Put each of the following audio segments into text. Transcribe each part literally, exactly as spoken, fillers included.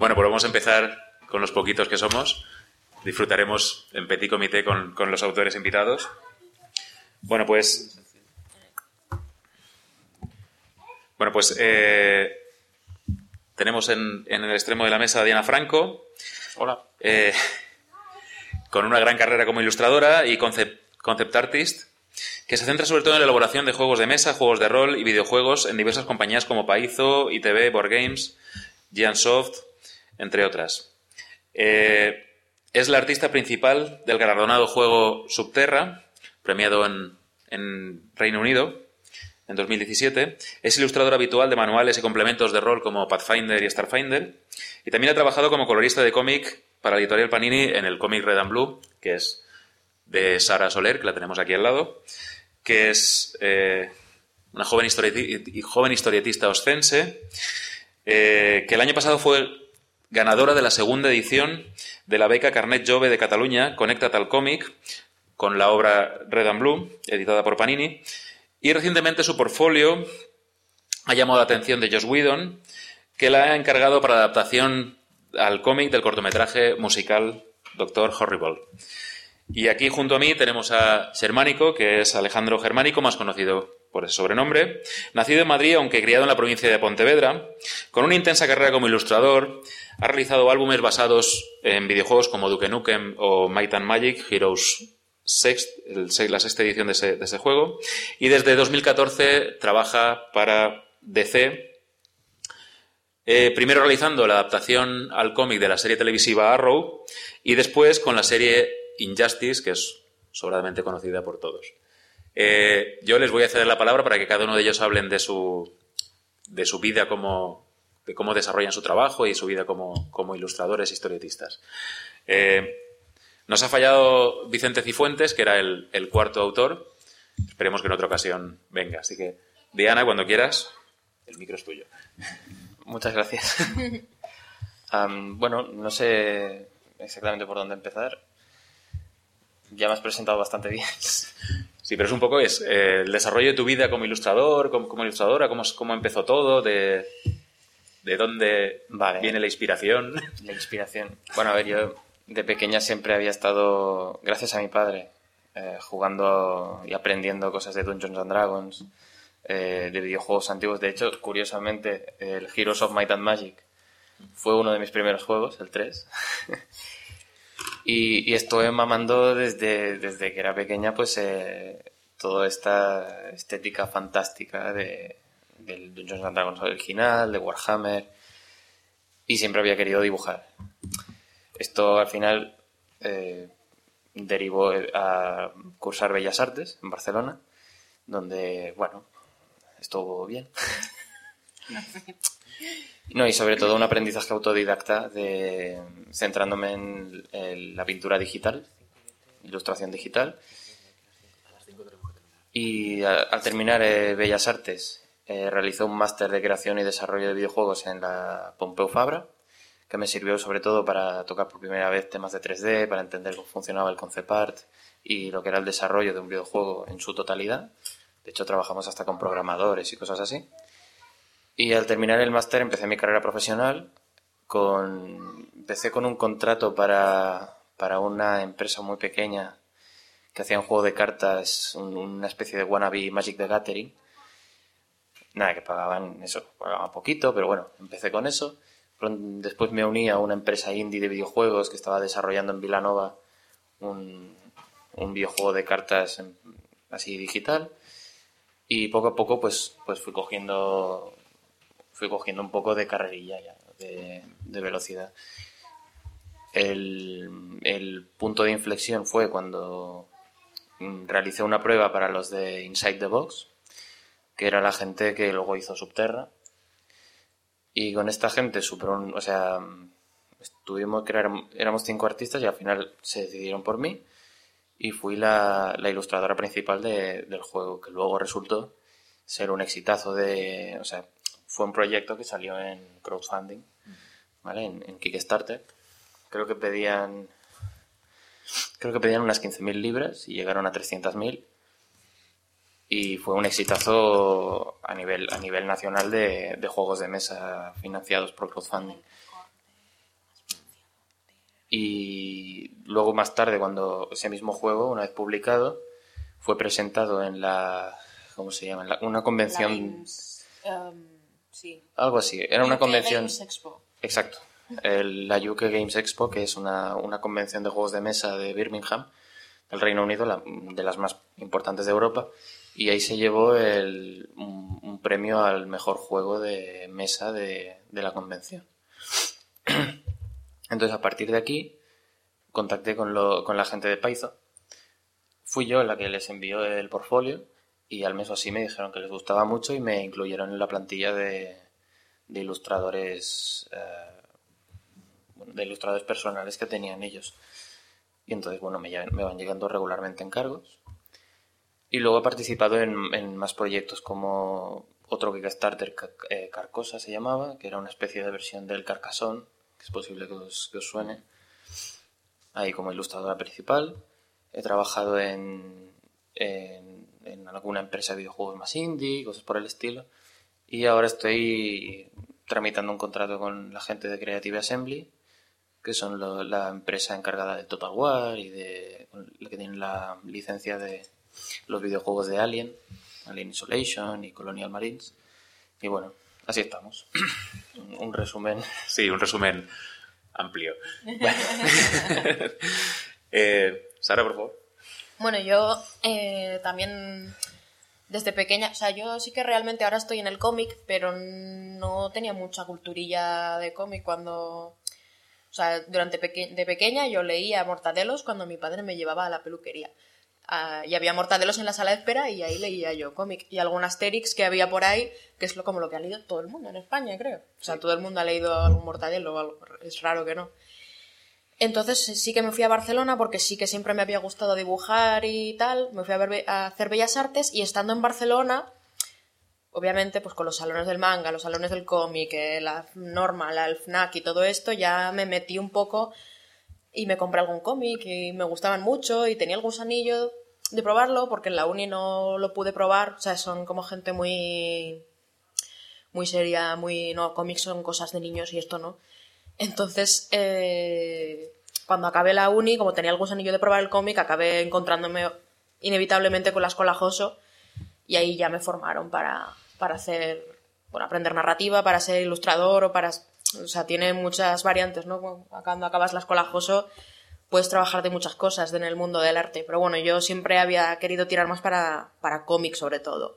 Bueno, pues vamos a empezar con los poquitos que somos. Disfrutaremos en petit comité con, con los autores invitados. Bueno, pues... Bueno, pues eh, tenemos en, en el extremo de la mesa a Diana Franco. Hola. Eh, con una gran carrera como ilustradora y concept, concept artist, que se centra sobre todo en la elaboración de juegos de mesa, juegos de rol y videojuegos en diversas compañías como Paizo, I T V, Board Games, Giantsoft, entre otras. Eh, es la artista principal del galardonado juego Subterra, premiado en, en Reino Unido en dos mil diecisiete. Es ilustradora habitual de manuales y complementos de rol como Pathfinder y Starfinder. Y también ha trabajado como colorista de cómic para la editorial Panini en el cómic Red and Blue, que es de Sara Soler, que la tenemos aquí al lado, que es eh, una joven, historieti- joven historietista oscense, eh, que el año pasado fue ganadora de la segunda edición de la beca Carnet Jove de Cataluña, Connecta't al cómic, con la obra Red and Blue, editada por Panini. Y recientemente su portfolio ha llamado la atención de Joss Whedon, que la ha encargado para la adaptación al cómic del cortometraje musical Doctor Horrible. Y aquí junto a mí tenemos a Germánico, que es Alejandro Germánico, más conocido por ese sobrenombre, nacido en Madrid, aunque criado en la provincia de Pontevedra, con una intensa carrera como ilustrador. Ha realizado álbumes basados en videojuegos como Duke Nukem o Might and Magic, Heroes Sext, el, la sexta edición de ese, de ese juego, y desde dos mil catorce trabaja para D C, eh, primero realizando la adaptación al cómic de la serie televisiva Arrow y después con la serie Injustice, que es sobradamente conocida por todos. Eh, yo les voy a ceder la palabra para que cada uno de ellos hablen de su, de su vida como, de cómo desarrollan su trabajo y su vida como, como ilustradores e historietistas. Eh, Nos ha fallado Vicente Cifuentes, que era el, el cuarto autor. Esperemos que en otra ocasión venga. Así que, Diana, cuando quieras, el micro es tuyo. Muchas gracias. um, bueno, no sé exactamente por dónde empezar. Ya me has presentado bastante bien. Sí, pero es un poco es eh, el desarrollo de tu vida como ilustrador, como, como ilustradora, cómo, cómo empezó todo, de, de dónde vale. viene la inspiración. La inspiración. Bueno, a ver, yo... de pequeña siempre había estado, gracias a mi padre, eh, jugando y aprendiendo cosas de Dungeons and Dragons, eh, de videojuegos antiguos. De hecho, curiosamente, el Heroes of Might and Magic fue uno de mis primeros juegos, el tres. y, y estuve mamando desde, desde que era pequeña, pues, eh, toda esta estética fantástica de, del Dungeons and Dragons original, de Warhammer, y siempre había querido dibujar. Esto al final eh, derivó a cursar Bellas Artes en Barcelona, donde, bueno, estuvo bien. No, y sobre todo un aprendizaje autodidacta de centrándome en, en la pintura digital, ilustración digital. Y a, al terminar eh, Bellas Artes eh, realicé un máster de creación y desarrollo de videojuegos en la Pompeu Fabra, que me sirvió sobre todo para tocar por primera vez temas de tres D, para entender cómo funcionaba el concept art y lo que era el desarrollo de un videojuego en su totalidad. De hecho, trabajamos hasta con programadores y cosas así. Y al terminar el máster empecé mi carrera profesional. Con... Empecé con un contrato para, para una empresa muy pequeña que hacía un juego de cartas, un, una especie de wannabe Magic the Gathering. Nada, que pagaban eso, pagaban poquito, pero bueno, empecé con eso. Después me uní a una empresa indie de videojuegos que estaba desarrollando en Vilanova un, un videojuego de cartas en, así digital, y poco a poco pues, pues fui cogiendo fui cogiendo un poco de carrerilla ya, de, de velocidad. El, el punto de inflexión fue cuando realicé una prueba para los de Inside the Box, que era la gente que luego hizo Subterra. Y con esta gente, super, o sea, estuvimos, que éramos, éramos cinco artistas y al final se decidieron por mí y fui la, la ilustradora principal de, del juego, que luego resultó ser un exitazo de, o sea, fue un proyecto que salió en crowdfunding, ¿vale? En, en Kickstarter. Creo que pedían, creo que pedían unas quince mil libras y llegaron a trescientas mil. Y fue un exitazo a nivel a nivel nacional de, de juegos de mesa financiados por crowdfunding. Y luego más tarde, cuando ese mismo juego, una vez publicado, fue presentado en la... ¿Cómo se llama? En la- una convención... La Games, um, sí. Algo así. Era una U K convención... Games Expo. Exacto. El- la U K Games Expo, que es una, una convención de juegos de mesa de Birmingham, del Reino Unido, la- de las más importantes de Europa. Y ahí se llevó el, un, un premio al mejor juego de mesa de, de la convención. Entonces, a partir de aquí, contacté con, lo, con la gente de Python. Fui yo la que les envió el portfolio y al mes o así me dijeron que les gustaba mucho y me incluyeron en la plantilla de, de ilustradores eh, bueno, de ilustradores personales que tenían ellos. Y entonces, bueno, me, llaman- me van llegando regularmente encargos. Y luego he participado en, en más proyectos como otro Kickstarter, Ca- eh, Carcosa se llamaba, que era una especie de versión del Carcassonne, que es posible que os, que os suene. Ahí como ilustradora principal. He trabajado en, en, en alguna empresa de videojuegos más indie, cosas por el estilo. Y ahora estoy tramitando un contrato con la gente de Creative Assembly, que son lo- la empresa encargada de Total War y de la que tiene la licencia de los videojuegos de Alien, Alien Isolation y Colonial Marines. Y bueno, así estamos. Un, un resumen. Sí, un resumen amplio. eh, Sara, por favor. Bueno, yo eh, también desde pequeña, o sea, yo sí que realmente ahora estoy en el cómic, pero no tenía mucha culturilla de cómic cuando... O sea, durante peque- de pequeña yo leía Mortadelos cuando mi padre me llevaba a la peluquería. Ah, y había Mortadelos en la sala de espera y ahí leía yo cómic. Y algún Asterix que había por ahí, que es lo, como lo que ha leído todo el mundo en España, creo. O sea, todo el mundo ha leído algún Mortadelo, o algo, es raro que no. Entonces sí que me fui a Barcelona porque sí que siempre me había gustado dibujar y tal. Me fui a, ver, a hacer Bellas Artes y estando en Barcelona, obviamente pues con los salones del manga, los salones del cómic, eh, la Norma, la el FNAC y todo esto, ya me metí un poco y me compré algún cómic y me gustaban mucho y tenía el gusanillo de probarlo porque en la uni no lo pude probar. O sea, son como gente muy, muy seria, muy... No, cómics son cosas de niños y esto no. Entonces, eh, cuando acabé la uni, como tenía el gusanillo de probar el cómic, acabé encontrándome inevitablemente con la Escola Joso y ahí ya me formaron para, para hacer, bueno, aprender narrativa, para ser ilustrador o para... O sea, tiene muchas variantes, ¿no? Cuando acabas la Escola Joso puedes trabajar de muchas cosas en el mundo del arte, pero bueno, yo siempre había querido tirar más para, para cómic sobre todo.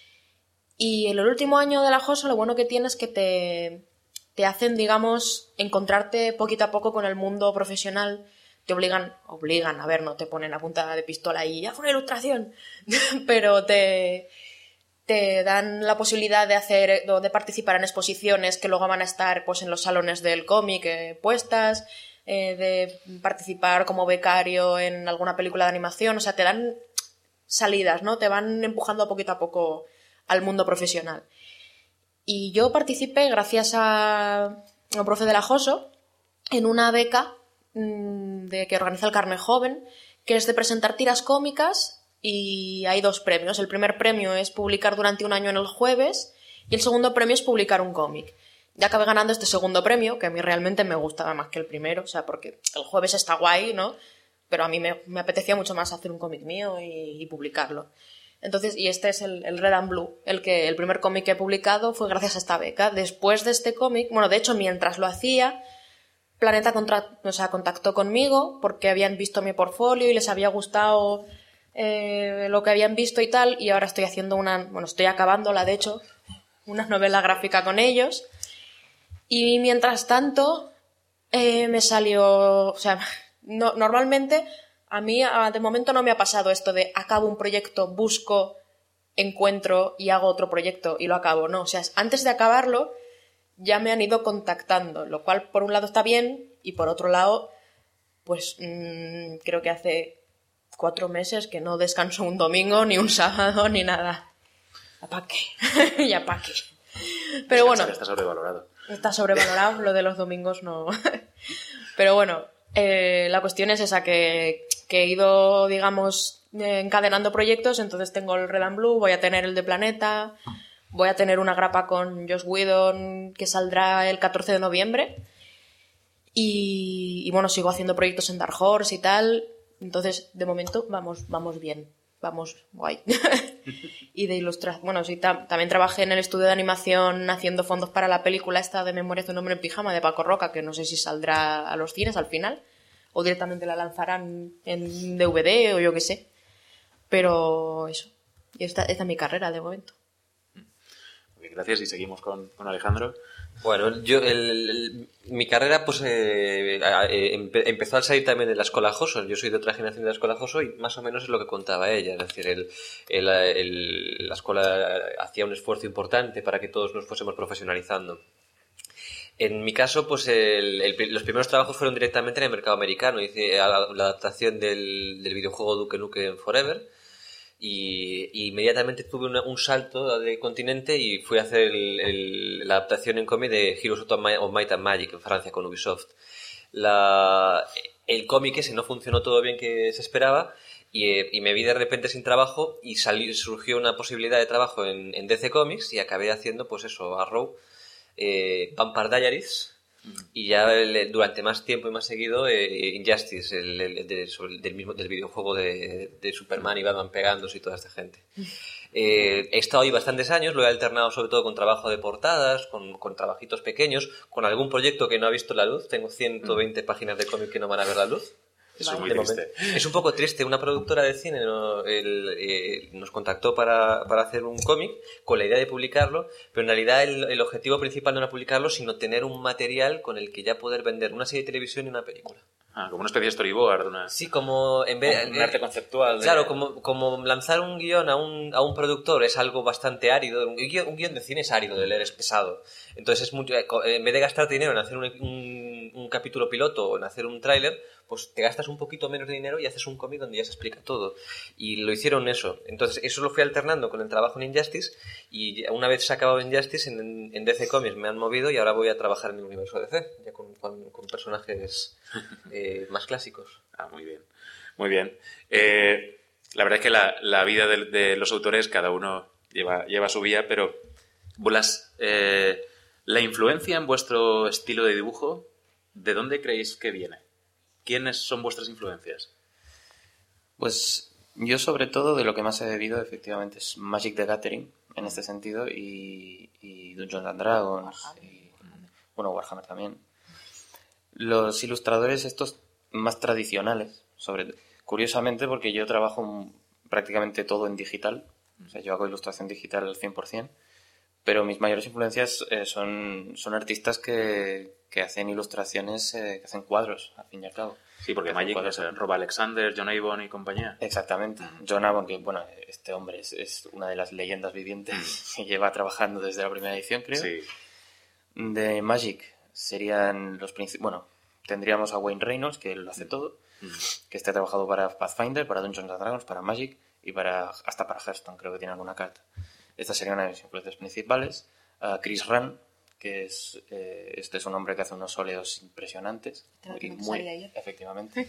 Y en el último año de la Joso lo bueno que tiene es que te... te hacen, digamos, encontrarte poquito a poco con el mundo profesional. Te obligan, obligan, a ver, no te ponen a punta de pistola y haz una ilustración, pero te, te dan la posibilidad de hacer, de participar en exposiciones que luego van a estar pues en los salones del cómic eh, puestas, eh, de participar como becario en alguna película de animación. O sea, te dan salidas, ¿no? Te van empujando poquito a poco al mundo profesional. Y yo participé, gracias a un profe de la Joso, en una beca mmm, de que organiza el Carmen Joven, que es de presentar tiras cómicas y hay dos premios. El primer premio es publicar durante un año en el Jueves y el segundo premio es publicar un cómic. Ya acabé ganando este segundo premio, que a mí realmente me gustaba más que el primero, o sea, porque el Jueves está guay, ¿no? Pero a mí me, me apetecía mucho más hacer un cómic mío y, y publicarlo. Entonces, y este es el, el Red and Blue, el que el primer cómic que he publicado fue gracias a esta beca. Después de este cómic, bueno, de hecho, mientras lo hacía, Planeta contra, o sea, contactó conmigo porque habían visto mi portfolio y les había gustado eh, lo que habían visto y tal, y ahora estoy haciendo una, bueno, estoy acabándola, de hecho, una novela gráfica con ellos. Y mientras tanto, eh, me salió, o sea, no, normalmente... A mí, de momento, no me ha pasado esto de acabo un proyecto, busco, encuentro y hago otro proyecto y lo acabo. No, o sea, antes de acabarlo ya me han ido contactando, lo cual por un lado está bien y por otro lado, pues mmm, creo que hace cuatro meses que no descanso un domingo, ni un sábado, ni nada. ¿A pa' qué? ¿Ya pa' qué? Pero bueno... Está sobrevalorado. Está sobrevalorado, lo de los domingos no... Pero bueno, eh, la cuestión es esa, que... que he ido, digamos, encadenando proyectos. Entonces tengo el Red and Blue, voy a tener el de Planeta, voy a tener una grapa con Joss Whedon que saldrá el catorce de noviembre Y, y bueno, sigo haciendo proyectos en Dark Horse y tal. Entonces, de momento, vamos, vamos bien. Vamos guay. Y de ilustración. Bueno, sí, tam- también trabajé en el estudio de animación haciendo fondos para la película esta de Memorias de un hombre en pijama de Paco Roca, que no sé si saldrá a los cines al final. O directamente la lanzarán en D V D o yo qué sé. Pero eso. Y esta, esta es mi carrera de momento. Gracias y seguimos con, con Alejandro. Bueno, yo el, el- mi carrera pues eh, eh, empe- empezó al salir también de la Escola Joso. Yo soy de otra generación de la Escola Joso y más o menos es lo que contaba ella. Es decir, el, el- el- la escuela hacía un esfuerzo importante para que todos nos fuésemos profesionalizando. En mi caso, pues el- el- los primeros trabajos fueron directamente en el mercado americano. Hice la, la adaptación del, del videojuego Duke Nukem Forever. Y, y inmediatamente tuve una- un salto de continente y fui a hacer el- el- la adaptación en cómic de Heroes of Ma- of Might and Magic en Francia con Ubisoft. La, el cómic ese no funcionó todo bien que se esperaba y, eh, y me vi de repente sin trabajo y salió, surgió una posibilidad de trabajo en, en D C Comics y acabé haciendo pues eso, Arrow, eh, Vampire Diaries y ya el- durante más tiempo y más seguido eh, Injustice, el, el- de- sobre el- del mismo del videojuego de, de Superman y Batman pegándose y toda esta gente. Eh, he estado ahí bastantes años, lo he alternado sobre todo con trabajo de portadas, con, con trabajitos pequeños, con algún proyecto que no ha visto la luz. Tengo ciento veinte páginas de cómic que no van a ver la luz. Eso es muy De triste. momento. Es un poco triste. Una productora de cine ¿no? El, eh, nos contactó para, para hacer un cómic con la idea de publicarlo, pero en realidad el, el objetivo principal no era publicarlo, sino tener un material con el que ya poder vender una serie de televisión y una película. Ah, como una especie de storyboard, una, Sí, como en vez un arte conceptual. de- Claro, como, como lanzar un guión a un, a un productor es algo bastante árido. Un guión, un guión de cine es árido, de leer es pesado. Entonces, es mucho, en vez de gastar dinero en hacer un, un, un capítulo piloto o en hacer un tráiler, pues te gastas un poquito menos de dinero y haces un cómic donde ya se explica todo. Y lo hicieron eso. Entonces, eso lo fui alternando con el trabajo en Injustice y una vez se ha acabado Injustice, en, en D C Comics me han movido y ahora voy a trabajar en el universo D C, ya con, con, con personajes eh, más clásicos. Ah, muy bien. Muy bien. Eh, la verdad es que la, la vida de, de los autores, cada uno lleva, lleva su vía, pero las, eh, la influencia en vuestro estilo de dibujo, ¿de dónde creéis que viene? ¿Quiénes son vuestras influencias? Pues yo sobre todo de lo que más he bebido efectivamente es Magic the Gathering en este sentido y, y Dungeons and Dragons y, bueno, Warhammer también. Los ilustradores estos más tradicionales, sobre curiosamente porque yo trabajo un- prácticamente todo en digital, o sea, yo hago ilustración digital al cien por ciento, pero mis mayores influencias eh, son, son artistas que, que hacen ilustraciones, eh, que hacen cuadros, al fin y al cabo. Sí, porque Hacen Magic cuadros. es Rob Alexander, John Avon y compañía. Exactamente. John Avon, que bueno, este hombre es, es una de las leyendas vivientes que lleva trabajando desde la primera edición, creo. Sí. De Magic serían los principales. Bueno, tendríamos a Wayne Reynolds, que lo hace todo, que este ha trabajado para Pathfinder, para Dungeons and Dragons, para Magic y para hasta para Hearthstone, creo que tiene alguna carta. Estas serían una de mis influencias principales. A Chris Run, que es eh, este es un hombre que hace unos óleos impresionantes. Tengo que Y me muy, salía ayer. efectivamente.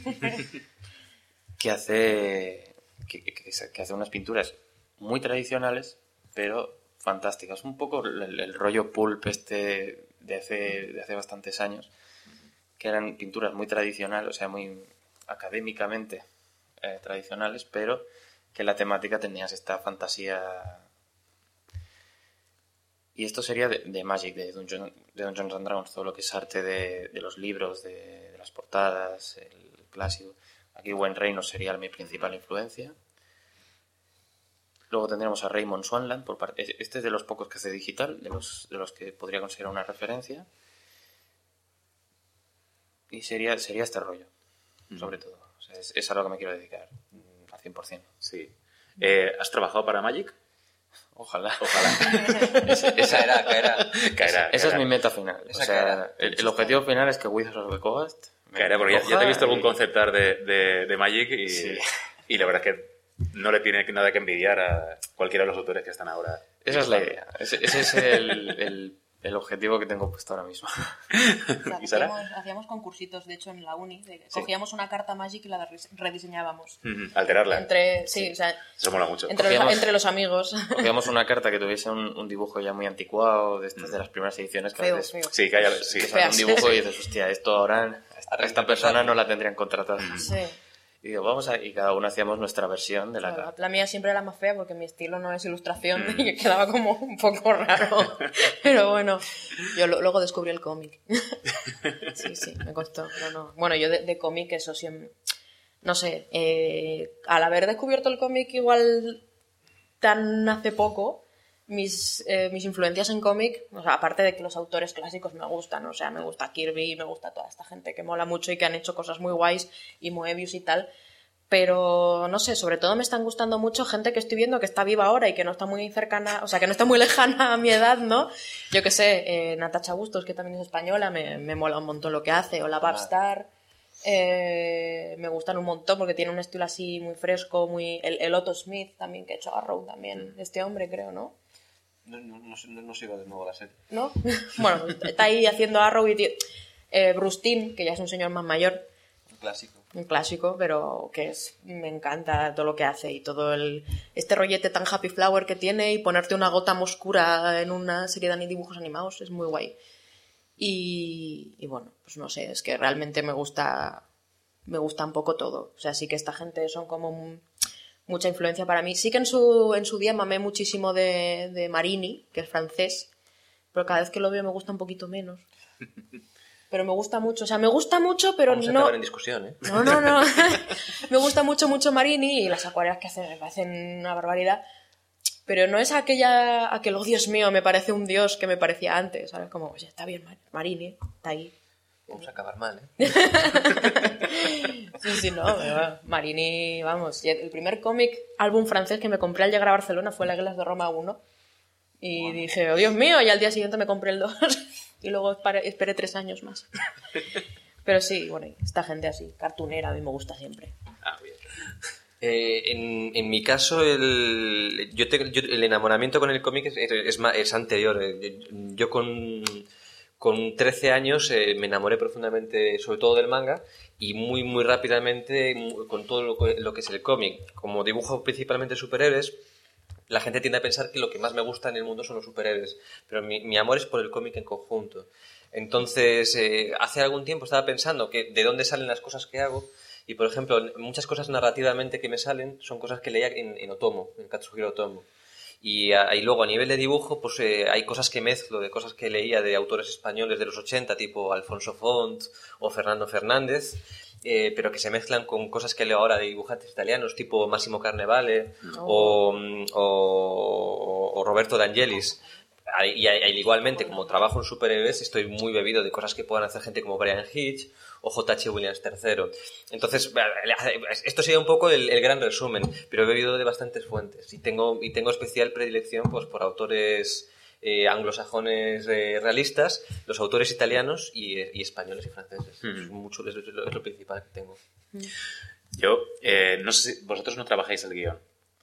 que hace que, que- que hace unas pinturas muy tradicionales, pero fantásticas. Un poco el, el rollo pulp este de hace, de hace bastantes años, que eran pinturas muy tradicionales, o sea, muy académicamente eh, tradicionales, pero que la temática tenías esta fantasía. Y esto sería de, de Magic, de Dungeons, de Dungeons and Dragons, todo lo que es arte de, de los libros, de, de las portadas, el clásico. Aquí Wayne Reynolds sería mi principal influencia. Luego tendremos a Raymond Swanland, por parte, este es de los pocos que hace digital, de los, de los que podría considerar una referencia. Y sería, sería este rollo, sobre todo. O sea, es, es a lo que me quiero dedicar, mm, al cien por ciento. Sí. Eh, ¿Has trabajado para Magic? Ojalá. Ojalá. Ese- esa era, caerá. Caerá. Esa es caerá. mi meta final. O Esa sea, caerá. el, el objetivo final es que Wizards of the Coast me Caerá, porque ya, ya coja te he visto algún y- concept art de, de, de Magic y, Sí. y la verdad es que no le tiene nada que envidiar a cualquiera de los autores que están ahora. Esa es la idea. Ese, ese es el, el, el objetivo que tengo puesto ahora mismo. O sea, ¿Y Sara? hacíamos, hacíamos concursitos, de hecho, en la uni. De, cogíamos una carta Magic y la res- rediseñábamos. Ujú, alterarla. Entre, sí, o sea, Eso mola mucho. entre, Cogíamos- los, entre los amigos. Cogíamos una carta que tuviese un, un dibujo ya muy anticuado, de estas de las primeras ediciones, que a Feo, veces feo. Sí, que haya... Sí. que sale Feas. un dibujo y dices, hostia, esto ahora a esta persona no la tendrían contratada. Sí. Y digo, vamos a... Y cada uno hacíamos nuestra versión de la Claro, carta. la mía siempre era más fea porque mi estilo no es ilustración y quedaba como un poco raro. Pero bueno, yo lo- luego descubrí el cómic. Sí, sí, me costó. Pero no. Bueno, yo de, de cómic eso siempre... No sé, eh, al haber descubierto el cómic igual tan hace poco, mis, eh, mis influencias en cómic, o sea, aparte de que los autores clásicos me gustan, o sea, me gusta Kirby, me gusta toda esta gente que mola mucho y que han hecho cosas muy guays, y Moebius y tal, pero no sé, sobre todo me están gustando mucho gente que estoy viendo que está viva ahora y que no está muy cercana, o sea, que no está muy lejana a mi edad, ¿no? Yo que sé, eh, Natacha Bustos, que también es española, me, me mola un montón lo que hace, o la Babstar. Eh, me gustan un montón porque tiene un estilo así muy fresco, muy el, el Otto Smith también, que ha hecho Arrow también, este hombre creo, ¿no? No, no, no, no, no sigo de nuevo la serie. ¿No? Bueno, está ahí haciendo Arrow y tío, eh, Bruce Timm, que ya es un señor más mayor, Un clásico. un clásico, pero que es, me encanta todo lo que hace y todo el este rollete tan happy flower que tiene y ponerte una gota oscura en una serie de dibujos animados es muy guay. Y, y bueno, pues no sé, es que realmente me gusta me gusta un poco todo. O sea, sí que esta gente son como un- mucha influencia para mí. Sí que en su, en su día mamé muchísimo de, de Marini, que es francés, pero cada vez que lo veo me gusta un poquito menos. Pero me gusta mucho, o sea, me gusta mucho, pero Vamos a no... acabar en discusión, ¿eh? No, no, no. Me gusta mucho, mucho Marini y las acuarelas que hacen me parecen una barbaridad. Pero no es aquella, aquel, oh Dios mío, me parece un dios que me parecía antes. ¿Sabes? Como, oye, está bien, Mar- Marini, está ahí. Vamos a acabar mal, ¿eh? Sí, sí, no, pero Marini, vamos. y El primer cómic, álbum francés que me compré al llegar a Barcelona fue La Guerras de Roma uno. Y dije, oh Dios mío, y al día siguiente me compré el dos. Y luego esperé, esperé tres años más. Pero sí, bueno, esta gente así, cartunera, a mí me gusta siempre. Ah, bien. Eh, en, en mi caso, el, yo te- yo- el enamoramiento con el cómic es, es, es ma- es anterior. Eh, Yo, yo con, con trece años eh, me enamoré profundamente, sobre todo del manga, y muy, muy rápidamente mu- con todo lo, que- lo que es el cómic. Como dibujo principalmente superhéroes, la gente tiende a pensar que lo que más me gusta en el mundo son los superhéroes, pero mi, mi amor es por el cómic en conjunto. Entonces, eh, hace algún tiempo estaba pensando que de dónde salen las cosas que hago, y por ejemplo, muchas cosas narrativamente que me salen son cosas que leía en, en Otomo, en Katsuhiro Otomo. Y, a- y luego a nivel de dibujo, pues eh, hay cosas que mezclo de cosas que leía de autores españoles de los ochenta, tipo Alfonso Font o Fernando Fernández, eh, pero que se mezclan con cosas que leo ahora de dibujantes italianos, tipo Massimo Carnevale o, mm, o- o Roberto De Angelis. Y a- y igualmente, como trabajo en superhéroes, estoy muy bebido de cosas que puedan hacer gente como Brian Hitch o J H. Williams tercero. Entonces, esto sería un poco el, el gran resumen, pero he bebido de bastantes fuentes y tengo, y tengo especial predilección pues, por autores eh, anglosajones eh, realistas, los autores italianos y, y españoles y franceses. Mm. Es, mucho, es, lo, es lo principal que tengo. Yo, eh, no sé si vosotros no trabajáis el guión.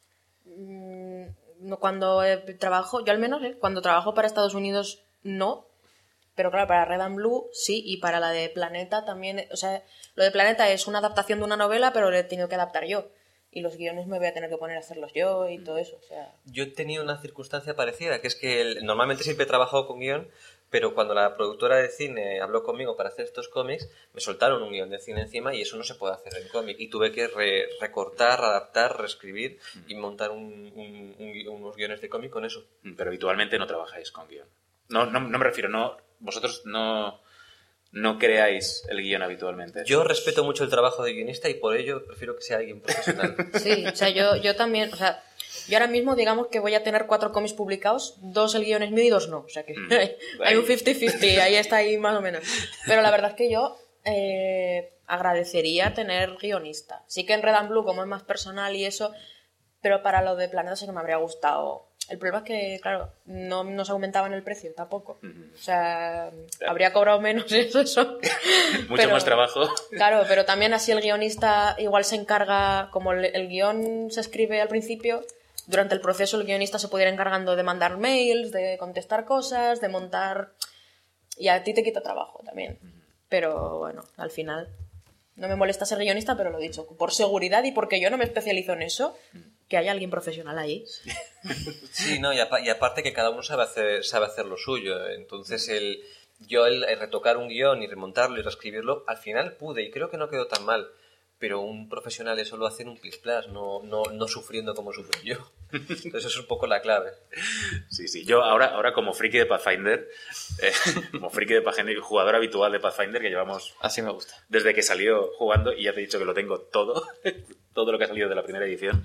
Mm, no, cuando eh, trabajo, yo al menos, eh, cuando trabajo para Estados Unidos, no. Pero claro, para Red and Blue sí, y para la de Planeta también. eh, O sea, lo de Planeta es una adaptación de una novela, pero le he tenido que adaptar yo. Y los guiones me voy a tener que poner a hacerlos yo y todo eso. O sea, Yo he tenido una circunstancia parecida, que es que el- normalmente siempre he trabajado con guión, pero cuando la productora de cine habló conmigo para hacer estos cómics, me soltaron un guión de cine encima y eso no se puede hacer en cómic. Y tuve que re- recortar, adaptar, reescribir y montar un- un- un gui- unos guiones de cómic con eso. Pero habitualmente no trabajáis con guión. No, no, no me refiero, no, vosotros no, no creáis el guión habitualmente. Yo respeto mucho el trabajo de guionista y por ello prefiero que sea alguien profesional. sí, o sea, yo, yo también, o sea, yo ahora mismo digamos que voy a tener cuatro cómics publicados, dos el guión es mío y dos no. O sea que Mm, hay, hay ahí. un cincuenta cincuenta, ahí está ahí más o menos. Pero la verdad es que yo eh, agradecería tener guionista. Sí que en Red and Blue, como es más personal y eso, pero para lo de Planeta sí que me habría gustado. El problema es que, claro, no nos aumentaban el precio tampoco. O sea, habría cobrado menos eso. eso. Mucho Pero- más trabajo. Claro, pero también así el guionista igual se encarga, como el, el guión se escribe al principio, durante el proceso el guionista se pudiera ir encargando de mandar mails, de contestar cosas, de montar... Y a ti te quita trabajo también. Pero bueno, al final no me molesta ser guionista, pero lo dicho, por seguridad y porque yo no me especializo en eso, que haya alguien profesional ahí. Sí, no, y, apa- y aparte que cada uno sabe hacer, sabe hacer lo suyo. Entonces, el, yo el, el retocar un guión y remontarlo y reescribirlo, al final pude, y creo que no quedó tan mal. Pero un profesional eso lo hace en un plis-plas, no, no, no sufriendo como sufro yo. Entonces, eso es un poco la clave. Sí, sí. Yo ahora, ahora como friki de Pathfinder, eh, como friki de Pathfinder, jugador habitual de Pathfinder, que llevamos Así me gusta. desde que salió jugando, y ya te he dicho que lo tengo todo, todo lo que ha salido de la primera edición.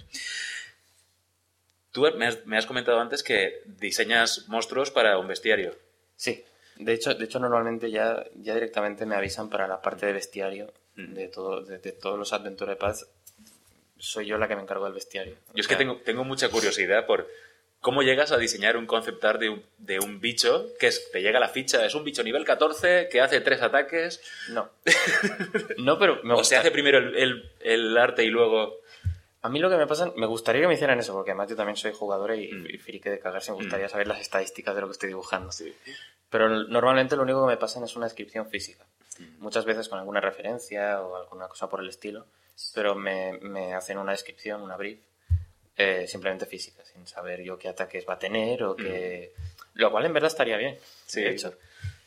Tú me has, me has comentado antes que diseñas monstruos para un bestiario. Sí, de hecho, de hecho normalmente ya, ya directamente me avisan para la parte de bestiario Mm. de, todo, de, de todos los Adventure Paths. Soy yo la que me encargo del bestiario. Yo es O que sea, tengo, tengo mucha curiosidad por cómo llegas a diseñar un concept art de un, de un bicho que es, te llega la ficha, es un bicho nivel catorce que hace tres ataques. No. No, pero me O gusta. se hace primero el, el, el arte y luego... A mí lo que me pasa, me gustaría que me hicieran eso, porque además yo también soy jugador y, Mm. y friki de cagarse, me gustaría Mm. saber las estadísticas de lo que estoy dibujando. Sí. Pero normalmente lo único que me pasan es una descripción física. Muchas veces con alguna referencia o alguna cosa por el estilo, pero me, me hacen una descripción, una brief, eh, simplemente física, sin saber yo qué ataques va a tener o qué... Lo cual en verdad estaría bien, Sí. de hecho.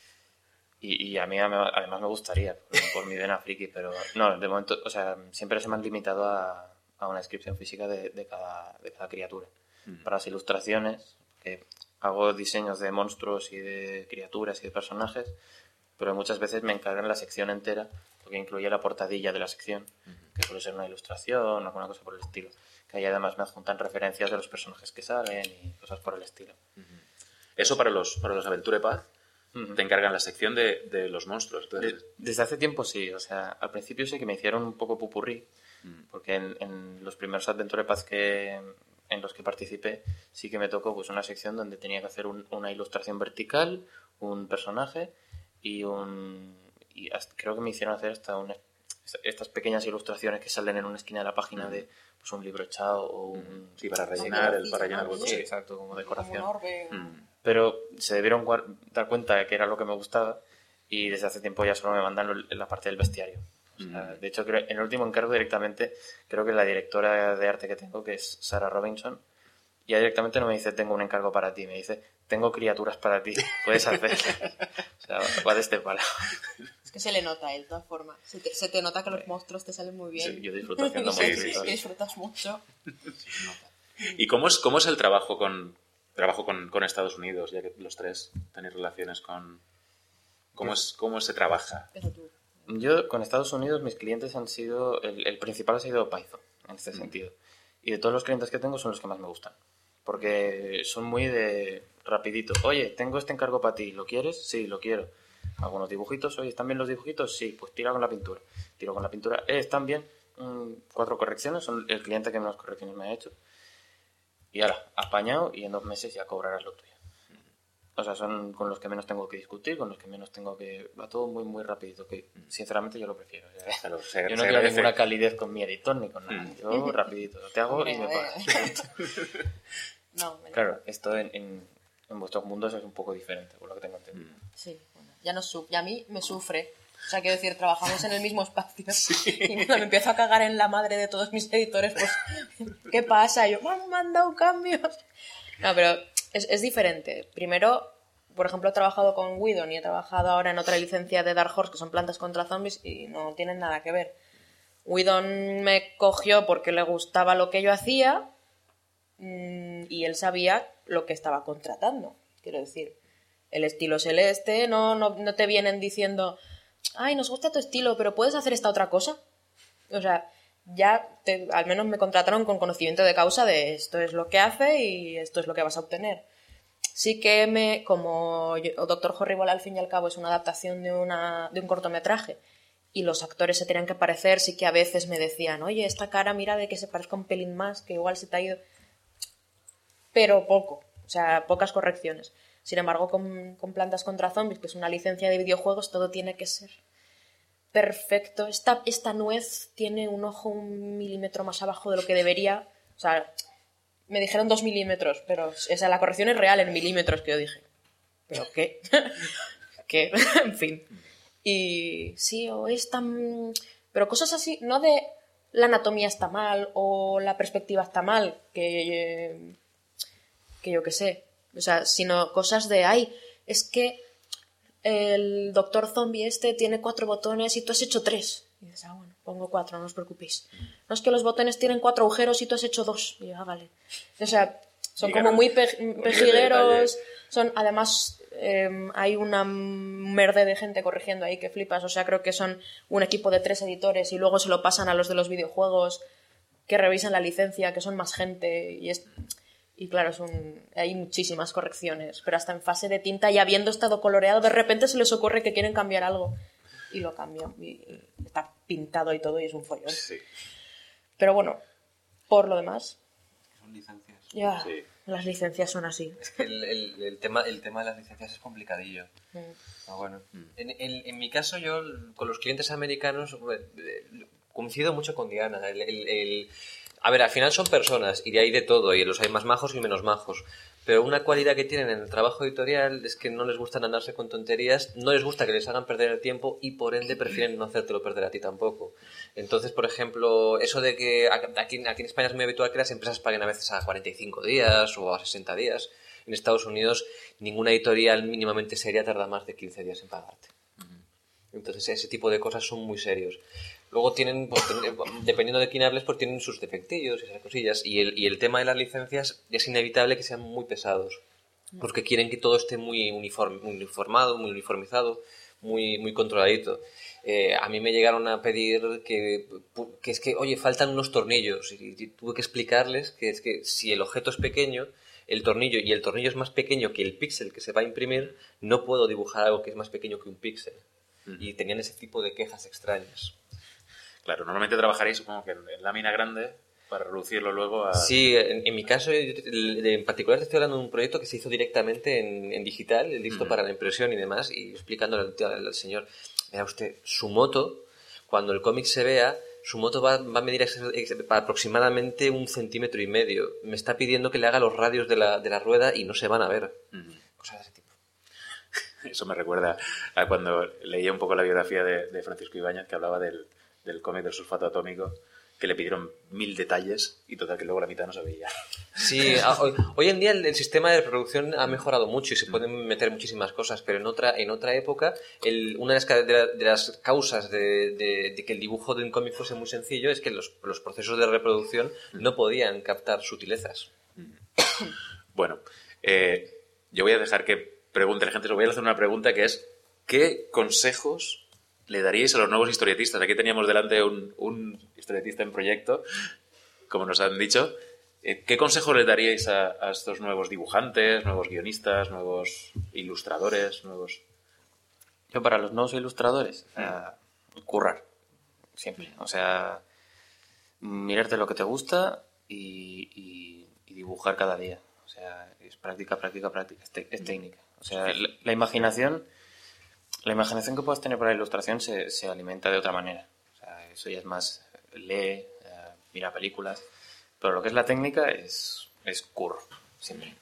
Y, y a mí además me gustaría, por, por mi vena friki, pero no, de momento, o sea, siempre se me han limitado a, a una descripción física de, de, cada, de cada criatura. Para las ilustraciones, que hago diseños de monstruos y de criaturas y de personajes, pero muchas veces me encargan la sección entera, porque incluye la portadilla de la sección, que suele ser una ilustración o alguna cosa por el estilo. Que ahí además me adjuntan referencias de los personajes que salen y cosas por el estilo. Eso para los, para los Adventure Path Ujú. te encargan la sección de, de los monstruos. Entonces, De- desde hace tiempo sí, o sea, al principio sí que me hicieron un poco pupurrí, porque en, en los primeros Adventure Path que, en los que participé sí que me tocó pues una sección donde tenía que hacer un- una ilustración vertical, un personaje y un y hasta- creo que me hicieron hacer hasta una, estas pequeñas ilustraciones que salen en una esquina de la página de pues un libro echado o un sí, para rellenar, el, para llenar Sí, huecos. sí, Sí. exacto, como Como decoración. un orbe. Mm. Pero se debieron guar- dar cuenta de que era lo que me gustaba y desde hace tiempo ya solo me mandan lo- la parte del bestiario. O sea, Mm. de hecho, creo, en el último encargo directamente, creo que la directora de arte que tengo, que es Sarah Robinson, ya directamente no me dice tengo un encargo para ti, me dice tengo criaturas para ti, puedes hacer. O sea, va de este palo. Es que se le nota a él, de todas formas. Se te, se te nota que los monstruos te salen muy bien. Sí, yo disfruto haciendo Sí, monstruos. y disfrutas mucho. ¿Y cómo es, cómo es el trabajo con trabajo con, con Estados Unidos, ya que los tres tenéis relaciones con... ¿Cómo, es, cómo se trabaja? Empieza tú. Yo con Estados Unidos mis clientes han sido, el, el principal ha sido Python, en este sentido. Y de todos los clientes que tengo son los que más me gustan. Porque son muy de rapidito. Oye, tengo este encargo para ti, ¿lo quieres? Sí, lo quiero. Algunos dibujitos, oye, ¿están bien los dibujitos? Sí, pues tira con la pintura. Tiro con la pintura. Eh, ¿están bien? Mm, cuatro correcciones, son el cliente que menos correcciones me ha hecho. Y ahora, apañado y en dos meses ya cobrarás lo tuyo. O sea, son con los que menos tengo que discutir, con los que menos tengo que... Va todo muy, muy rapidito, que sinceramente yo lo prefiero. O sea, Claro, se- yo se no quiero agradece. ninguna calidez con mi editor ni con nada. Mm. Yo rapidito, lo te hago y me Hombre, pagas. No, me- Claro, esto en, en, en vuestros mundos es un poco diferente, por lo que tengo entendido. Sí, bueno, ya, nos su- ya a mí me sufre. O sea, quiero decir, trabajamos en el mismo espacio. Y cuando me empiezo a cagar en la madre de todos mis editores, pues, ¿qué pasa? Yo, me han mandado cambios. No, pero es, es diferente. Primero, por ejemplo, he trabajado con Whedon y he trabajado ahora en otra licencia de Dark Horse, que son plantas contra zombies, y no tienen nada que ver. Whedon me cogió porque le gustaba lo que yo hacía mm, y él sabía lo que estaba contratando. Quiero decir, el estilo es el este, no, no, no te vienen diciendo, ay, nos gusta tu estilo, pero ¿puedes hacer esta otra cosa? O sea, ya te- al menos me contrataron con conocimiento de causa de esto es lo que hace y esto es lo que vas a obtener. Sí que me, como yo- Doctor Horrible al fin y al cabo es una adaptación de, una, de un cortometraje y los actores se tenían que parecer, sí que a veces me decían, oye, esta cara mira de que se parezca un pelín más, que igual se te ha ido... Pero poco, o sea, pocas correcciones. Sin embargo, con, con Plantas contra Zombies, que es una licencia de videojuegos, todo tiene que ser perfecto. Esta, esta nuez tiene un ojo un milímetro más abajo de lo que debería. O sea, me dijeron dos milímetros, pero o sea, la corrección es real en milímetros, que yo dije. ¿Pero qué? ¿Qué? En fin. Y sí, o es tan... Pero cosas así, no de la anatomía está mal o la perspectiva está mal, que, que yo qué sé. O sea, sino cosas de, ay, es que el doctor zombie este tiene cuatro botones y tú has hecho tres. Y dices, ah, bueno, pongo cuatro, no os preocupéis. No, es que los botones tienen cuatro agujeros y tú has hecho dos. Y yo, ah, vale. O sea, son como muy pe- pejigueros. Son, además, eh, hay una merde de gente corrigiendo ahí que flipas. O sea, creo que son un equipo de tres editores y luego se lo pasan a los de los videojuegos que revisan la licencia, que son más gente. Y es... Y claro, es un... hay muchísimas correcciones, pero hasta en fase de tinta y habiendo estado coloreado, de repente se les ocurre que quieren cambiar algo. Y lo cambian. Y está pintado y todo y es un follón. Sí. Pero bueno, por lo demás... Son licencias. Ya, Sí. las licencias son así. Es que el, el, el tema, el tema de las licencias es complicadillo. Mm. Pero bueno, en, en, en mi caso yo con los clientes americanos eh, coincido mucho con Diana. El, el, el... A ver, al final son personas y de ahí de todo, y los hay más majos y menos majos. Pero una cualidad que tienen en el trabajo editorial es que no les gusta andarse con tonterías, no les gusta que les hagan perder el tiempo y por ende prefieren no hacértelo perder a ti tampoco. Entonces, por ejemplo, eso de que aquí, aquí en España es muy habitual que las empresas paguen a veces a cuarenta y cinco días o a sesenta días. En Estados Unidos ninguna editorial mínimamente seria tarda más de quince días en pagarte. Entonces ese tipo de cosas son muy serios. Luego tienen, pues, dependiendo de quién hables, pues tienen sus defectillos y esas cosillas. Y el, y el tema de las licencias es inevitable que sean muy pesados. Porque quieren que todo esté muy uniforme, muy uniformado, muy uniformizado, muy, muy controladito. Eh, a mí me llegaron a pedir que, que es que, oye, faltan unos tornillos. Y, y tuve que explicarles que es que si el objeto es pequeño, el tornillo, y el tornillo es más pequeño que el píxel que se va a imprimir, no puedo dibujar algo que es más pequeño que un píxel. Y tenían ese tipo de quejas extrañas. Claro, normalmente trabajaréis, supongo que en, en lámina grande para reducirlo luego a... Sí, en, en mi caso, en particular te estoy hablando de un proyecto que se hizo directamente en, en digital, listo mm. para la impresión y demás, y explicándole al, al señor, vea usted, su moto, cuando el cómic se vea, su moto va, va a medir ex, ex, aproximadamente un centímetro y medio. Me está pidiendo que le haga los radios de la, de la rueda y no se van a ver. Mm. Cosas de ese tipo. Eso me recuerda a cuando leía un poco la biografía de, de Francisco Ibáñez, que hablaba del, del cómic del sulfato atómico, que le pidieron mil detalles y total que luego la mitad no se veía. Sí, hoy, hoy en día el, el sistema de producción ha mejorado mucho y se pueden meter muchísimas cosas, pero en otra en otra época el, una de las, de, la, de las causas de, de, de que el dibujo de un cómic fuese muy sencillo es que los, los procesos de reproducción no podían captar sutilezas. Bueno, eh, yo voy a dejar que pregunte la gente, os voy a hacer una pregunta que es ¿qué consejos le daríais a los nuevos historietistas? Aquí teníamos delante un, un historietista en proyecto, como nos han dicho. ¿Qué consejos le daríais a, a estos nuevos dibujantes, nuevos guionistas, nuevos ilustradores, nuevos...? Yo para los nuevos ilustradores, uh, currar, siempre. O sea, mirarte lo que te gusta y, y, y dibujar cada día. O sea, es práctica, práctica, práctica, es, te, es técnica. O sea, la, la imaginación... La imaginación que puedas tener para la ilustración se, se alimenta de otra manera. O sea, eso ya es más, lee, uh, mira películas, pero lo que es la técnica es, es curro, siempre.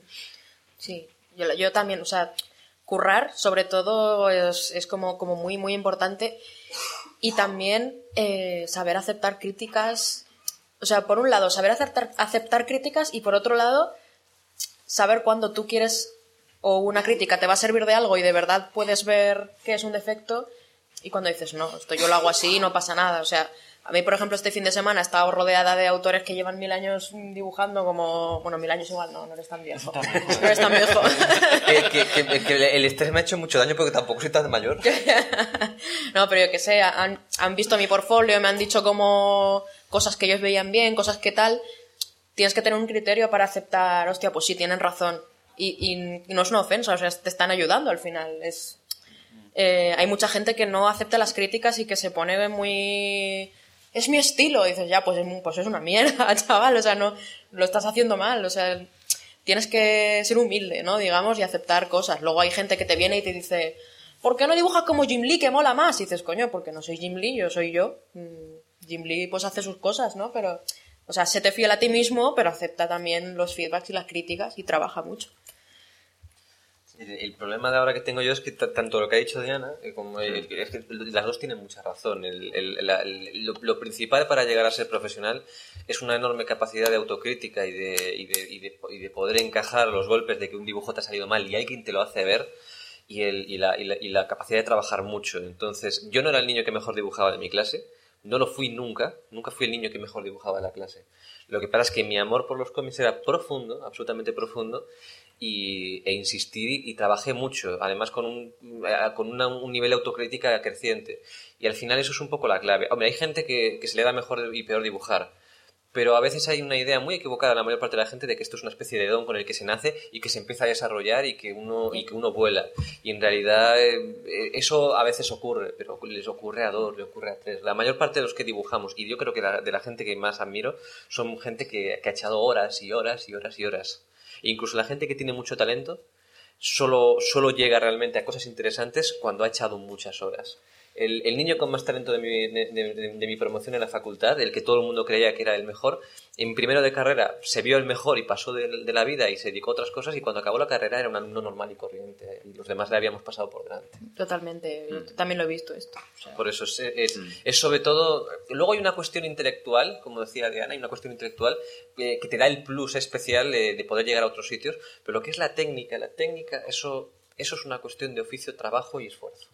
Sí, yo, yo también, o sea, currar sobre todo es, es como, como muy, muy importante y también eh, saber aceptar críticas, o sea, por un lado, saber aceptar, aceptar críticas y por otro lado, saber cuándo tú quieres... o una crítica te va a servir de algo y de verdad puedes ver que es un defecto y cuando dices, no, esto yo lo hago así y no pasa nada. O sea, a mí, por ejemplo, este fin de semana he estado rodeada de autores que llevan mil años dibujando como... Bueno, mil años igual, no, no eres tan viejo. No eres tan viejo. que, que, que, que el estrés me ha hecho mucho daño porque tampoco soy tan mayor. No, pero yo que sé, han, han visto mi portfolio, me han dicho como cosas que ellos veían bien, cosas que tal. Tienes que tener un criterio para aceptar, hostia, pues sí, tienen razón. Y, y no es una ofensa, o sea, te están ayudando al final. Es, eh, hay mucha gente que no acepta las críticas y que se pone muy... Es mi estilo. Y dices, ya, pues, pues es una mierda, chaval. O sea, no lo estás haciendo mal. O sea, tienes que ser humilde, ¿no? Digamos, y aceptar cosas. Luego hay gente que te viene y te dice, ¿por qué no dibujas como Jim Lee, que mola más? Y dices, coño, porque no soy Jim Lee, yo soy yo. Jim Lee, pues, hace sus cosas, ¿no? Pero O sea, séte fiel a ti mismo, pero acepta también los feedbacks y las críticas y trabaja mucho. El, el problema de ahora que tengo yo es que t- tanto lo que ha dicho Diana eh, como el- es que las dos tienen mucha razón. El, el- la- el- lo, lo principal para llegar a ser profesional es una enorme capacidad de autocrítica y de, y de, y de, y de poder encajar los golpes de que un dibujo te ha salido mal y alguien te lo hace ver y, el, y, la, y, la, y la capacidad de trabajar mucho. Entonces, yo no era el niño que mejor dibujaba de mi clase, no lo fui nunca, nunca fui el niño que mejor dibujaba de la clase. Lo que pasa es que mi amor por los cómics era profundo, absolutamente profundo, y, e insistí y trabajé mucho, además con un, con una, un nivel de autocrítica creciente. Y al final eso es un poco la clave. Hombre, hay gente que, que se le da mejor y peor dibujar, pero a veces hay una idea muy equivocada en la mayor parte de la gente de que esto es una especie de don con el que se nace y que se empieza a desarrollar y que uno, y que uno vuela. Y en realidad eh, eso a veces ocurre, pero les ocurre a dos, le ocurre a tres. La mayor parte de los que dibujamos, y yo creo que la, de la gente que más admiro, son gente que, que ha echado horas y horas y horas y horas. E incluso la gente que tiene mucho talento solo, solo llega realmente a cosas interesantes cuando ha echado muchas horas. El, el niño con más talento de mi, de, de, de mi promoción en la facultad, el que todo el mundo creía que era el mejor, en primero de carrera se vio el mejor y pasó de, de la vida y se dedicó a otras cosas, y cuando acabó la carrera era un alumno normal y corriente y los demás le habíamos pasado por delante. Totalmente, yo también lo he visto esto. O sea, Por eso es, es, es sobre todo... Luego hay una cuestión intelectual, como decía Diana, hay una cuestión intelectual eh, que te da el plus especial de, de poder llegar a otros sitios, pero lo que es la técnica, la técnica, eso, eso es una cuestión de oficio, trabajo y esfuerzo.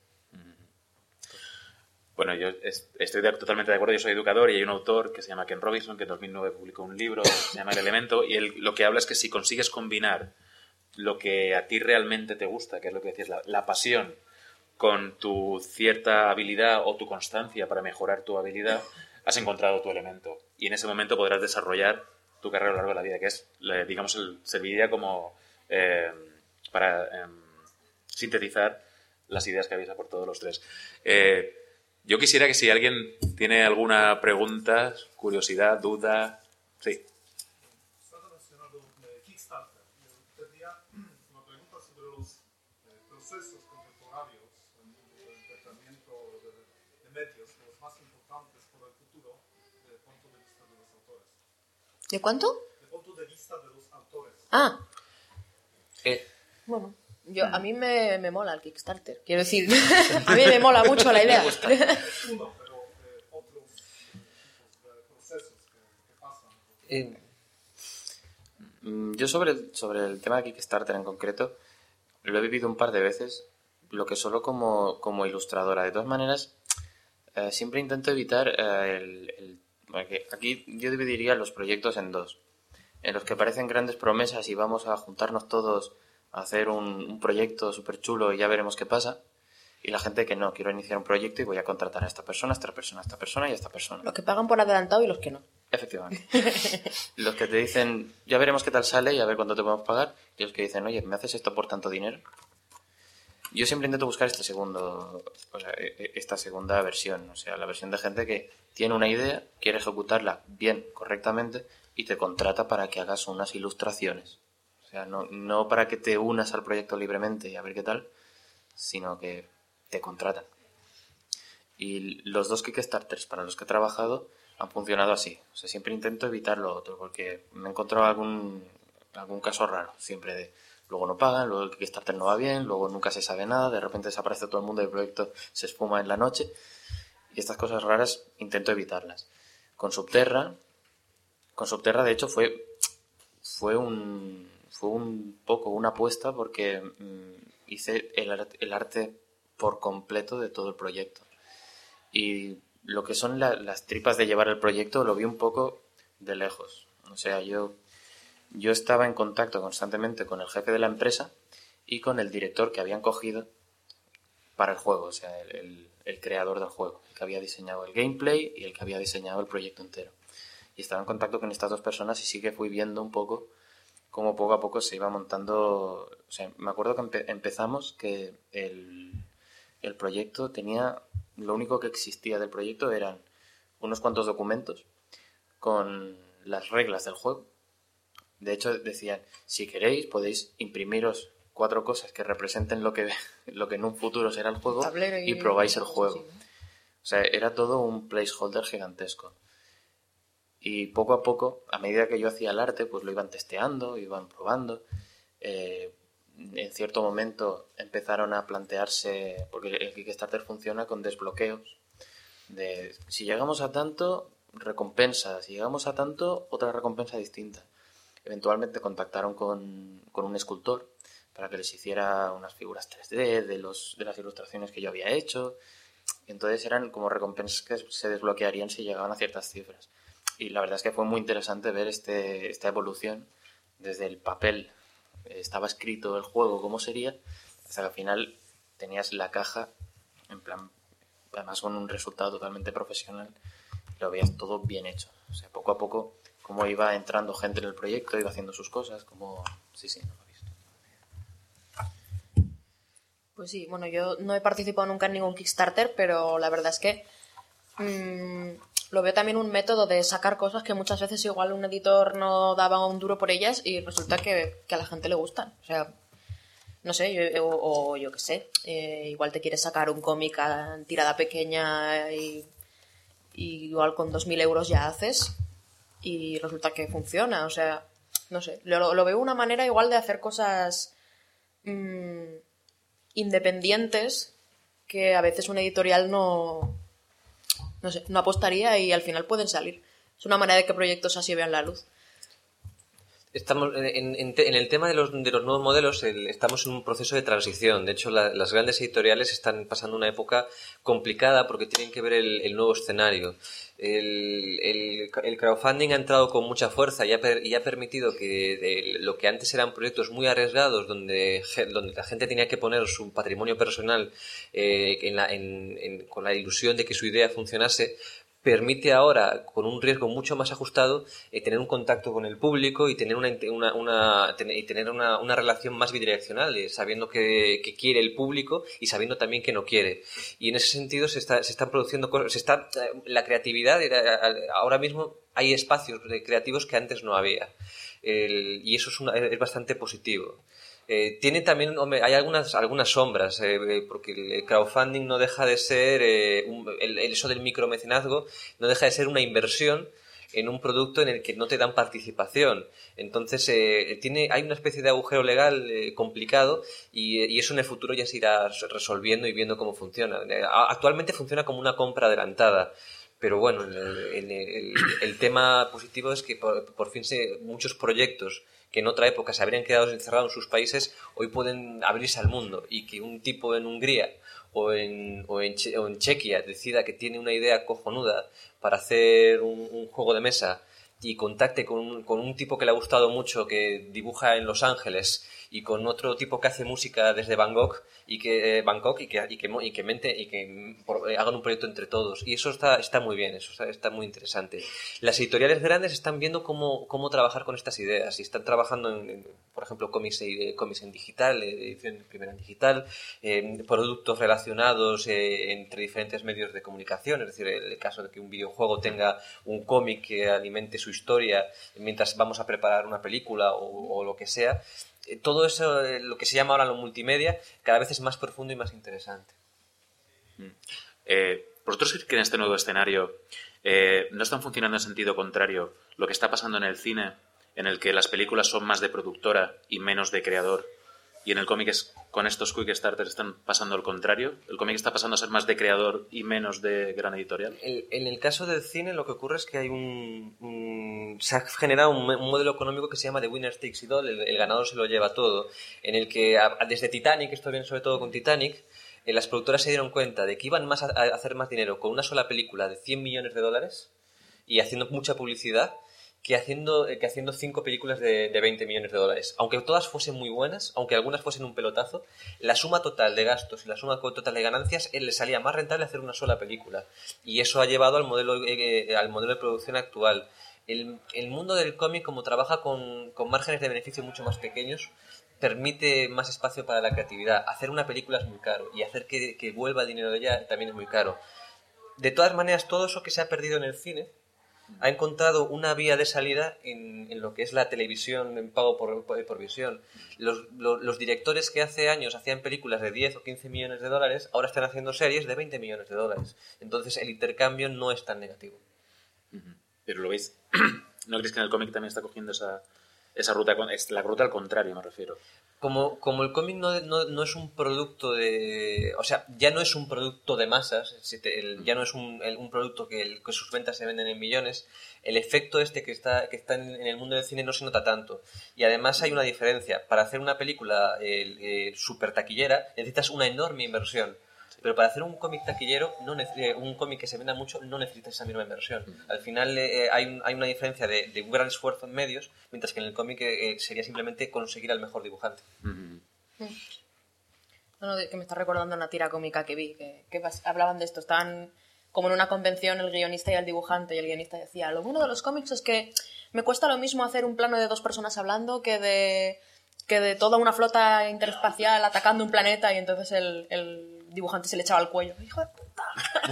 Bueno, yo es- estoy de- totalmente de acuerdo. Yo soy educador y hay un autor que se llama Ken Robinson que en dos mil nueve publicó un libro que se llama El Elemento, y él lo que habla es que si consigues combinar lo que a ti realmente te gusta, que es lo que decías, la, la pasión, con tu cierta habilidad o tu constancia para mejorar tu habilidad, has encontrado tu elemento. Y en ese momento podrás desarrollar tu carrera a lo largo de la vida, que es, le- digamos, el, serviría como eh, para em, sintetizar las ideas que habéis aportado los tres. Eh, yo quisiera que si alguien tiene alguna pregunta, curiosidad, duda... Sí. Stato mencionado eh, Kickstarter. Yo tendría una pregunta sobre los eh, procesos contemporáneos en el mundo del entretenimiento de, de medios, los más importantes por el futuro, desde el punto de vista de los autores. ¿de cuánto? Desde el punto de vista de los autores. Ah, Eh, bueno, yo, a mí me, me mola el Kickstarter. Quiero decir, a mí me mola mucho la idea. Uno, pero eh, otros tipos de procesos que, que pasan. eh, Mm, Yo sobre el, sobre el tema de Kickstarter en concreto, lo he vivido un par de veces, lo que solo como, como ilustradora. De todas maneras, eh, siempre intento evitar eh, el... el- porque aquí yo dividiría los proyectos en dos. En los que parecen grandes promesas y vamos a juntarnos todos a hacer un, un proyecto súper chulo y ya veremos qué pasa. Y la gente que no, quiero iniciar un proyecto y voy a contratar a esta persona, a esta persona, a esta persona y a esta persona. Los que pagan por adelantado y los que no. Efectivamente. Los que te dicen, ya veremos qué tal sale y a ver cuánto te podemos pagar. Y los que dicen, oye, ¿me haces esto por tanto dinero? Yo siempre intento buscar este segundo, o sea, e- e- esta segunda versión. O sea, la versión de gente que tiene una idea, quiere ejecutarla bien, correctamente, y te contrata para que hagas unas ilustraciones. O sea, no, no para que te unas al proyecto libremente y a ver qué tal, sino que te contratan. Y los dos Kickstarters para los que he trabajado han funcionado así. O sea, siempre intento evitar lo otro, porque me he encontrado algún, algún caso raro, siempre de luego no pagan, luego el Kickstarter no va bien, luego nunca se sabe nada, de repente desaparece todo el mundo y el proyecto se esfuma en la noche. Y estas cosas raras intento evitarlas. Con Subterra, con Subterra de hecho fue, fue un, fue un poco una apuesta porque mm, hice el, art- el arte por completo de todo el proyecto. Y lo que son la- las tripas de llevar el proyecto lo vi un poco de lejos. O sea, yo, yo estaba en contacto constantemente con el jefe de la empresa y con el director que habían cogido para el juego, o sea, el, el- el creador del juego, el que había diseñado el gameplay y el que había diseñado el proyecto entero. Y estaba en contacto con estas dos personas y sí que fui viendo un poco cómo poco a poco se iba montando. O sea, me acuerdo que empe- empezamos que el, el proyecto tenía, lo único que existía del proyecto eran unos cuantos documentos con las reglas del juego. De hecho, decían, si queréis podéis imprimiros cuatro cosas que representen lo que, lo que en un futuro será el juego Tablero y probáis el cosas juego. así, ¿no? O sea, era todo un placeholder gigantesco. Y poco a poco, a medida que yo hacía el arte, pues lo iban testeando, iban probando. Eh, en cierto momento empezaron a plantearse, porque el Kickstarter funciona con desbloqueos, de si llegamos a tanto, recompensa, si llegamos a tanto, otra recompensa distinta. Eventualmente contactaron con, con un escultor para que les hiciera unas figuras tres D de, los, de las ilustraciones que yo había hecho. Y entonces eran como recompensas que se desbloquearían si llegaban a ciertas cifras. Y la verdad es que fue muy interesante ver este, esta evolución desde el papel. Estaba escrito el juego cómo sería, hasta que al final tenías la caja, en plan, además con un resultado totalmente profesional, y lo veías todo bien hecho. O sea, poco a poco, cómo iba entrando gente en el proyecto, iba haciendo sus cosas, como... Sí, sí, no lo he visto. Pues sí, bueno, yo no he participado nunca en ningún Kickstarter, pero la verdad es que mmm, lo veo también un método de sacar cosas que muchas veces igual un editor no daba un duro por ellas y resulta que, que a la gente le gustan. O sea, no sé, yo, o, o yo qué sé, eh, igual te quieres sacar un cómic a tirada pequeña y, y igual con dos mil euros ya haces y resulta que funciona. O sea, no sé, lo, lo veo una manera igual de hacer cosas mmm, independientes que a veces un editorial no, no sé, no apostaría y al final pueden salir. Es una manera de que proyectos así vean la luz. Estamos en, en, en el tema de los, de los nuevos modelos, el, estamos en un proceso de transición. De hecho, la, las grandes editoriales están pasando una época complicada porque tienen que ver el, el nuevo escenario. El, el, el crowdfunding ha entrado con mucha fuerza y ha, per, y ha permitido que de, lo que antes eran proyectos muy arriesgados, donde, donde la gente tenía que poner su patrimonio personal eh, en la, en, en, con la ilusión de que su idea funcionase, permite ahora, con un riesgo mucho más ajustado, eh, tener un contacto con el público y tener una, una, una, tener, y tener una, una relación más bidireccional, eh, sabiendo que, que quiere el público y sabiendo también que no quiere. Y en ese sentido se, está, se están produciendo cosas, se está, la creatividad, ahora mismo hay espacios creativos que antes no había. El, y eso es, una, es bastante positivo. Eh, tiene también, hombre, hay algunas algunas sombras, eh, porque el crowdfunding no deja de ser, eh, un, el, el, eso del micromecenazgo no deja de ser una inversión en un producto en el que no te dan participación. Entonces, eh, tiene, hay una especie de agujero legal eh, complicado y, y eso en el futuro ya se irá resolviendo y viendo cómo funciona. Actualmente funciona como una compra adelantada. Pero bueno, el, el, el, el tema positivo es que por, por fin se, muchos proyectos que en otra época se habrían quedado encerrados en sus países, hoy pueden abrirse al mundo y que un tipo en Hungría o en, o en, che, o en Chequia decida que tiene una idea cojonuda para hacer un, un juego de mesa y contacte con un, con un tipo que le ha gustado mucho, que dibuja en Los Ángeles, y con otro tipo que hace música desde Bangkok y que eh, Bangkok y que y que y que, mente, y que por, eh, hagan un proyecto entre todos, y eso está está muy bien, eso está, está muy interesante. Las editoriales grandes están viendo cómo cómo trabajar con estas ideas y están trabajando en, en por ejemplo, cómics eh, cómics en digital, edición primera en digital, eh, productos relacionados eh, entre diferentes medios de comunicación, es decir, el caso de que un videojuego tenga un cómic que alimente su historia mientras vamos a preparar una película o, o lo que sea. Todo eso, lo que se llama ahora lo multimedia, cada vez es más profundo y más interesante. Eh, ¿Vosotros creéis que en este nuevo escenario eh, no están funcionando en sentido contrario lo que está pasando en el cine, en el que las películas son más de productora y menos de creador? Y en el cómic es, con estos Quickstarters están pasando al contrario. El cómic está pasando a ser más de creador y menos de gran editorial. El, en el caso del cine lo que ocurre es que hay un, un se ha generado un, un modelo económico que se llama The Winner Takes It All, el, el ganador se lo lleva todo, en el que a, desde Titanic, esto viene sobre todo con Titanic, eh, las productoras se dieron cuenta de que iban más a, a hacer más dinero con una sola película de cien millones de dólares y haciendo mucha publicidad, que haciendo, que haciendo cinco películas de, de veinte millones de dólares. Aunque todas fuesen muy buenas, aunque algunas fuesen un pelotazo, la suma total de gastos y la suma total de ganancias, él le salía más rentable hacer una sola película. Y eso ha llevado al modelo, eh, al modelo de producción actual. El, el mundo del cómic, como trabaja con, con márgenes de beneficio mucho más pequeños, permite más espacio para la creatividad. Hacer una película es muy caro y hacer que, que vuelva el dinero de ella también es muy caro. De todas maneras, todo eso que se ha perdido en el cine ha encontrado una vía de salida en, en lo que es la televisión en pago por, por, por visión. Los, los, los directores que hace años hacían películas de diez o quince millones de dólares, ahora están haciendo series de veinte millones de dólares. Entonces el intercambio no es tan negativo. Pero lo veis, ¿no crees que en el cómic también está cogiendo esa, esa ruta, con- es la ruta al contrario, me refiero? Como, como el cómic no, no, no es un producto de... O sea, ya no es un producto de masas, si te- el- ya no es un, el- un producto que, el- que sus ventas se venden en millones, el efecto este que está, que está en, en el mundo del cine no se nota tanto. Y además hay una diferencia. Para hacer una película eh, eh, super taquillera necesitas una enorme inversión. Pero para hacer un cómic taquillero, no nece- eh, un cómic que se venda mucho, no necesitas esa misma inversión. Al final eh, hay, un- hay una diferencia de, de un gran esfuerzo en medios, mientras que en el cómic eh, eh, sería simplemente conseguir al mejor dibujante. Mm. No, no, que me está recordando una tira cómica que vi, que, que pas- hablaban de esto. Estaban como en una convención el guionista y el dibujante, y el guionista decía, lo bueno de los cómics es que me cuesta lo mismo hacer un plano de dos personas hablando que de, que de toda una flota interespacial atacando un planeta, y entonces el, el dibujante se le echaba al cuello. ¡Hijo de puta!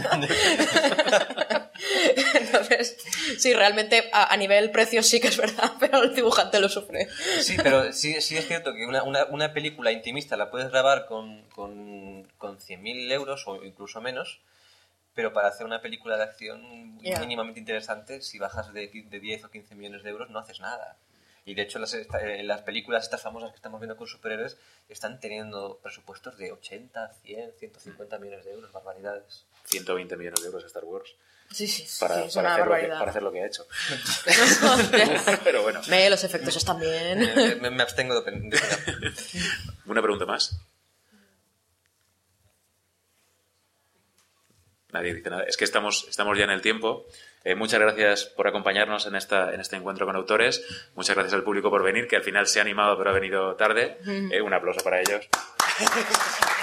Entonces, sí, realmente a, a nivel precio sí que es verdad, pero el dibujante lo sufre. Sí, pero sí, sí es cierto que una, una, una película intimista la puedes grabar con, con, con cien mil euros o incluso menos, pero para hacer una película de acción Ya. mínimamente interesante, si bajas de, de diez o quince millones de euros, no haces nada. Y de hecho, las, esta- eh, las películas estas famosas que estamos viendo con superhéroes están teniendo presupuestos de ochenta, cien, ciento cincuenta millones de euros, barbaridades. ciento veinte millones de euros Star Wars Sí, sí, sí, para, es para una hacer lo que, barbaridad. para hacer lo que ha hecho. Pero bueno, Me, los efectos están bien. Eh, me, me abstengo de opinar. ¿una pregunta más? Nadie dice nada. Es que estamos, estamos ya en el tiempo. Eh, muchas gracias por acompañarnos en, esta, en este encuentro con autores. Muchas gracias al público por venir, que al final se ha animado pero ha venido tarde. Eh, un aplauso para ellos.